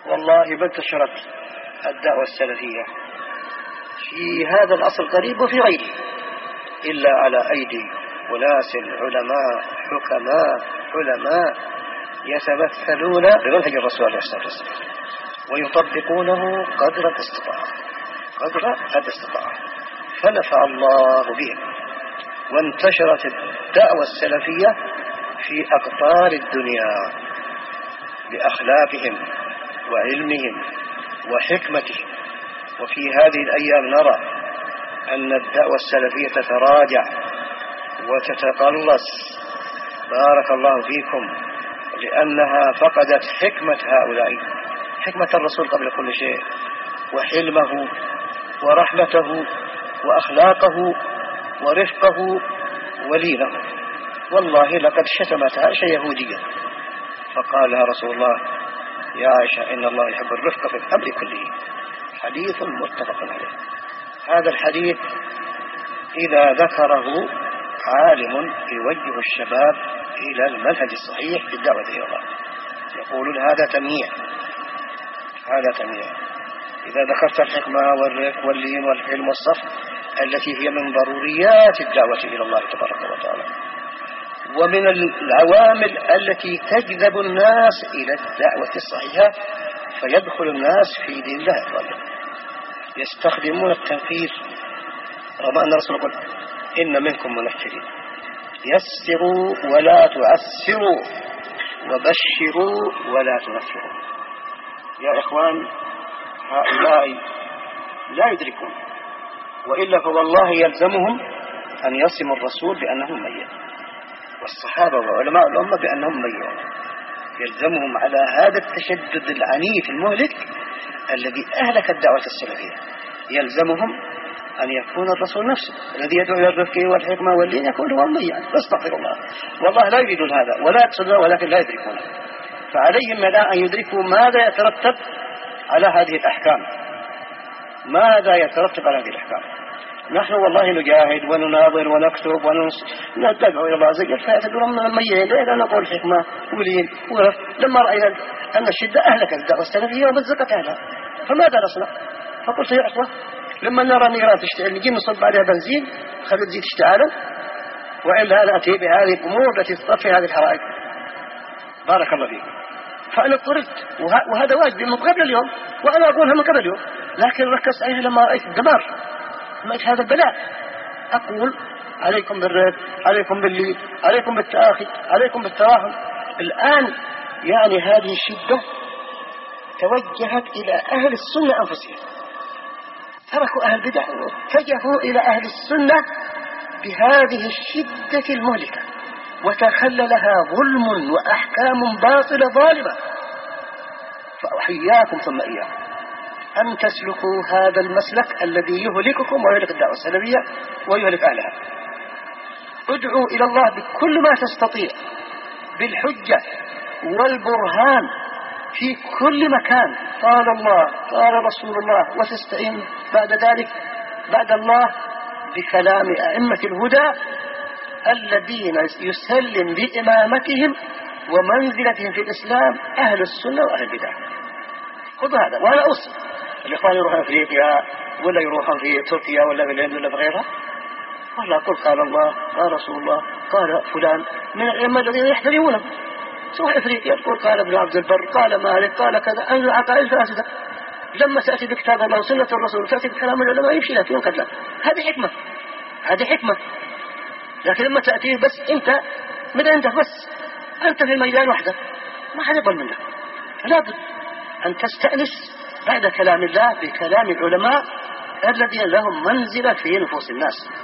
والله ما انتشرت الدعوة السلفية في هذا العصر القريب وفي غيره إلا على أيدي أناس علماء حكماء يتمثلون بمنهج الرسول عليه الصلاة والسلام ويطبقونه قدر الاستطاعة فنفع الله بهم، وانتشرت الدعوة السلفية في أقطار الدنيا بأخلاقهم وعلمهم وحكمتهم. وفي هذه الأيام نرى أن الدعوة السلفية تتراجع وتتقلص بارك الله فيكم، لأنها فقدت حكمة هؤلاء، حكمة الرسول قبل كل شيء، وحلمه ورحمته وأخلاقه ورفقه ولينه. والله لقد شتمت عائشة يهودية فقالها رسول الله: يا عائشة إن الله يحب الرفق في الأمر كله. حديث متفق عليه. هذا الحديث إذا ذكره عالم يوجه الشباب إلى المنهج الصحيح في الدعوة إلى الله، يقولون هذا تمييع. إذا ذكرت الحكمة والرفق واللين والحلم والصف التي هي من ضروريات الدعوة إلى الله تبارك وتعالى، ومن العوامل التي تجذب الناس إلى الدعوة الصحيحة فيدخل الناس في دين الله تعالى، يستخدمون التنفير، رغم أن الرسول يقول: إن منكم منفرين، يسروا ولا تعسروا وبشروا ولا تنفروا. يا إخوان، هؤلاء لا يدركون، وإلا فوالله يلزمهم أن يصموا الرسول بأنهم ميت، والصحابة وعلماء الأمة بأنهم ميت. يلزمهم على هذا التشدد العنيف المهلك الذي أهلك الدعوة السلفية، يلزمهم أن يكون الرسول نفسه الذي يدعو إلى الرفق والحكمة واللين يكون هو ميت. استغفر الله، والله لا يريدون هذا ولا يقصدون، ولكن لا يدركون. فعليهم الآن أن يدركوا ماذا يترتب على هذه الأحكام، ماذا يترتب على هذه الأحكام. نحن والله نجاهد ونناظر ونكتب وندعو إلى الله عز وجل، فيعتبرون من الميين لا نقول حكمة ولين ورفق. لما رأينا أن الشدة أهلكت الدعوة السلفية ومزقت أهلها فماذا نصنع؟ فقلت يا أخوة، لما نرى نيران تشتعل نجي نصب عليها بنزين خلي تزيد اشتعالا، وإلا نأتي بهذه الأمور التي تطفي هذه الحرائق. بارك الله فيك. فأنا اضطربت، وهذا واجبي من قبل اليوم، وأنا أقولها من قبل اليوم، لكن ركزت عليها لما رأيت الدمار، لما رأيت هذا البلاء. أقول: عليكم بالرفق، عليكم باللين، عليكم بالتآخي، عليكم بالتراحم. الآن يعني هذه الشدة توجهت إلى أهل السنة أنفسهم، تركوا أهل البدع واتجهوا إلى أهل السنة بهذه الشدة المهلكة، وتخللها ظلم وأحكام باطلة ظالمة. فأحياكم ثم إياكم أن تسلكوا هذا المسلك الذي يهلككم ويهلك الدعوة السلفية ويهلك أهلها. ادعوا إلى الله بكل ما تستطيع بالحجة والبرهان في كل مكان، قال الله قال رسول الله، وتستعين بعد ذلك بعد الله بكلام أئمة الهدى الذين يسلم بإمامتهم ومنزلتهم في الإسلام أهل السنة وأهل البدع. خذوا هذا. وأنا أوصي الإخوان يروحون أفريقيا ولا يروحون في تركيا ولا في الهند ولا في غيرها، والله قل قال الله قال رسول الله قال فلان من الأئمة الذين يحترمونه. سواء أفريقيا تقول قال ابن عبد البر قال مالك قال كذا، أن العقائد فاسدة. لما تأتي بكتاب الله وسنة الرسول تأتي بكلام العلماء يمشي لك ينقد لك. هذه حكمة. لكن لما تأتي بس أنت من عندك، بس أنت في الميدان وحدك، ما حد يقبل منك. لابد أن تستأنس بعد كلام الله بكلام العلماء الذين لهم منزلة في نفوس الناس.